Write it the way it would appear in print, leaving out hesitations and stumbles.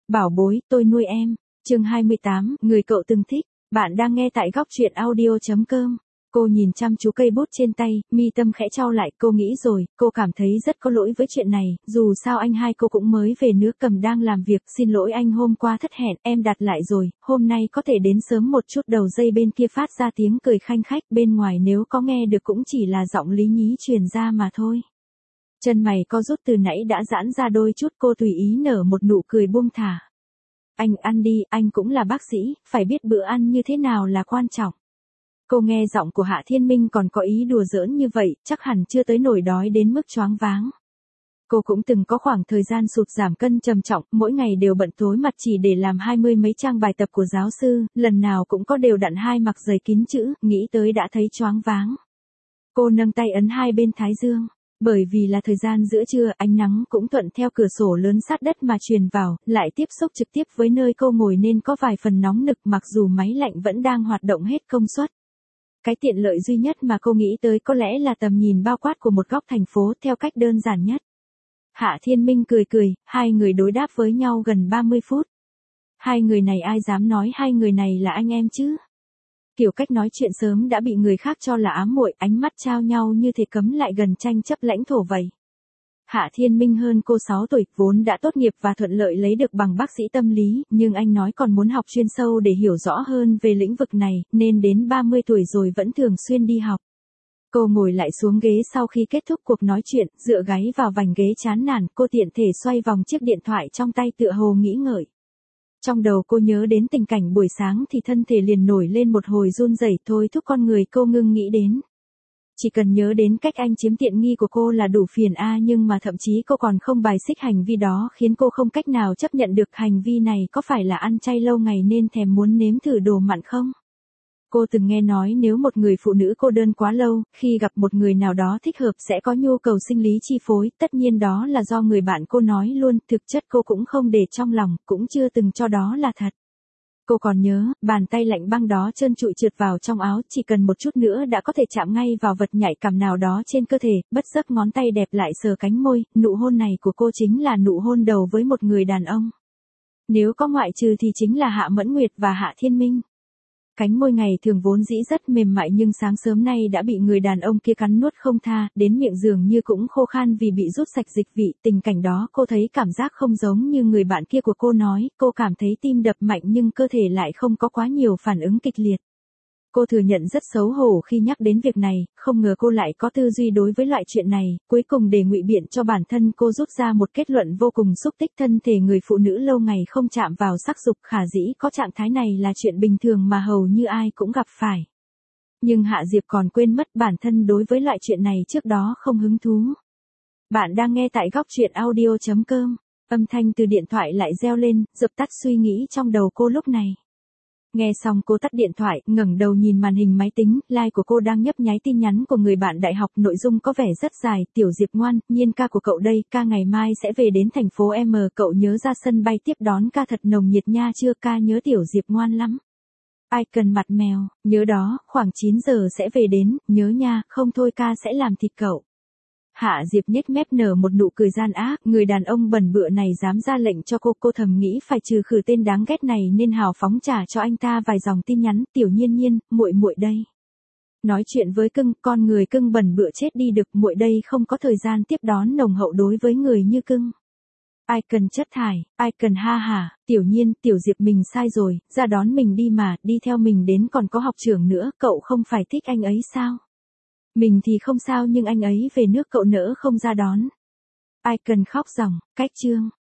Bảo bối, tôi nuôi em. Chương 28, người cậu từng thích. Bạn đang nghe tại góc truyện audio.com. Cô nhìn chăm chú cây bút trên tay, mi tâm khẽ chau lại, cô nghĩ rồi, cô cảm thấy rất có lỗi với chuyện này, dù sao anh hai cô cũng mới về nước, cầm đang làm việc, xin lỗi anh hôm qua thất hẹn, em đặt lại rồi, hôm nay có thể đến sớm một chút. Đầu dây bên kia phát ra tiếng cười khanh khách, bên ngoài nếu có nghe được cũng chỉ là giọng Lý Nhí truyền ra mà thôi. Chân mày co rút từ nãy đã giãn ra đôi chút, cô tùy ý nở một nụ cười buông thả. Anh ăn đi, anh cũng là bác sĩ, phải biết bữa ăn như thế nào là quan trọng. Cô nghe giọng của Hạ Thiên Minh còn có ý đùa giỡn như vậy, chắc hẳn chưa tới nổi đói đến mức choáng váng. Cô cũng từng có khoảng thời gian sụt giảm cân trầm trọng, mỗi ngày đều bận tối mặt chỉ để làm 20 mấy trang bài tập của giáo sư, lần nào cũng có đều đặn hai mặc giày kín chữ, nghĩ tới đã thấy choáng váng. Cô nâng tay ấn hai bên thái dương. Bởi vì là thời gian giữa trưa, ánh nắng cũng thuận theo cửa sổ lớn sát đất mà truyền vào, lại tiếp xúc trực tiếp với nơi cô ngồi nên có vài phần nóng nực, mặc dù máy lạnh vẫn đang hoạt động hết công suất. Cái tiện lợi duy nhất mà cô nghĩ tới có lẽ là tầm nhìn bao quát của một góc thành phố theo cách đơn giản nhất. Hạ Thiên Minh cười cười, hai người đối đáp với nhau gần 30 phút. Hai người này ai dám nói hai người này là anh em chứ? Kiểu cách nói chuyện sớm đã bị người khác cho là ám muội, ánh mắt trao nhau như thể cấm lại gần tranh chấp lãnh thổ vậy. Hạ Thiên Minh hơn cô 6 tuổi, vốn đã tốt nghiệp và thuận lợi lấy được bằng bác sĩ tâm lý, nhưng anh nói còn muốn học chuyên sâu để hiểu rõ hơn về lĩnh vực này, nên đến 30 tuổi rồi vẫn thường xuyên đi học. Cô ngồi lại xuống ghế sau khi kết thúc cuộc nói chuyện, dựa gáy vào vành ghế chán nản, cô tiện thể xoay vòng chiếc điện thoại trong tay tựa hồ nghĩ ngợi. Trong đầu cô nhớ đến tình cảnh buổi sáng thì thân thể liền nổi lên một hồi run rẩy, thôi thúc con người cô ngưng nghĩ đến. Chỉ cần nhớ đến cách anh chiếm tiện nghi của cô là đủ phiền nhưng mà thậm chí cô còn không bài xích hành vi đó, khiến cô không cách nào chấp nhận được. Hành vi này có phải là ăn chay lâu ngày nên thèm muốn nếm thử đồ mặn không? Cô từng nghe nói nếu một người phụ nữ cô đơn quá lâu, khi gặp một người nào đó thích hợp sẽ có nhu cầu sinh lý chi phối, tất nhiên đó là do người bạn cô nói luôn, thực chất cô cũng không để trong lòng, cũng chưa từng cho đó là thật. Cô còn nhớ, bàn tay lạnh băng đó trơn trụi trượt vào trong áo, chỉ cần một chút nữa đã có thể chạm ngay vào vật nhạy cảm nào đó trên cơ thể, bất giác ngón tay đẹp lại sờ cánh môi, nụ hôn này của cô chính là nụ hôn đầu với một người đàn ông. Nếu có ngoại trừ thì chính là Hạ Mẫn Nguyệt và Hạ Thiên Minh. Cánh môi ngày thường vốn dĩ rất mềm mại nhưng sáng sớm nay đã bị người đàn ông kia cắn nuốt không tha, đến miệng dường như cũng khô khan vì bị rút sạch dịch vị. Tình cảnh đó cô thấy cảm giác không giống như người bạn kia của cô nói, cô cảm thấy tim đập mạnh nhưng cơ thể lại không có quá nhiều phản ứng kịch liệt. Cô thừa nhận rất xấu hổ khi nhắc đến việc này, không ngờ cô lại có tư duy đối với loại chuyện này, cuối cùng để ngụy biện cho bản thân cô rút ra một kết luận vô cùng xúc tích. Thân thể người phụ nữ lâu ngày không chạm vào sắc dục, khả dĩ có trạng thái này là chuyện bình thường mà hầu như ai cũng gặp phải. Nhưng Hạ Diệp còn quên mất bản thân đối với loại chuyện này trước đó không hứng thú. Bạn đang nghe tại góc truyện audio.com, âm thanh từ điện thoại lại reo lên, dập tắt suy nghĩ trong đầu cô lúc này. Nghe xong cô tắt điện thoại, ngẩng đầu nhìn màn hình máy tính, like của cô đang nhấp nháy tin nhắn của người bạn đại học, nội dung có vẻ rất dài. Tiểu Diệp ngoan, Nhiên ca của cậu đây, ca ngày mai sẽ về đến thành phố M, cậu nhớ ra sân bay tiếp đón ca thật nồng nhiệt nha chưa, ca nhớ Tiểu Diệp ngoan lắm. Ai cần mặt mèo, nhớ đó, khoảng 9 giờ sẽ về đến, nhớ nha, không thôi ca sẽ làm thịt cậu. Hạ Diệp nhếch mép nở một nụ cười gian ác, người đàn ông bẩn bựa này dám ra lệnh cho cô thầm nghĩ phải trừ khử tên đáng ghét này nên hào phóng trả cho anh ta vài dòng tin nhắn, Tiểu Nhiên Nhiên, muội muội đây. Nói chuyện với cưng, con người cưng bẩn bựa chết đi được, muội đây không có thời gian tiếp đón nồng hậu đối với người như cưng. Ai cần chất thải, ai cần ha hả, Tiểu Nhiên, Tiểu Diệp mình sai rồi, ra đón mình đi mà, đi theo mình đến còn có học trưởng nữa, cậu không phải thích anh ấy sao? Mình thì không sao nhưng anh ấy về nước cậu nỡ không ra đón. Ai cần khóc ròng, cách chương.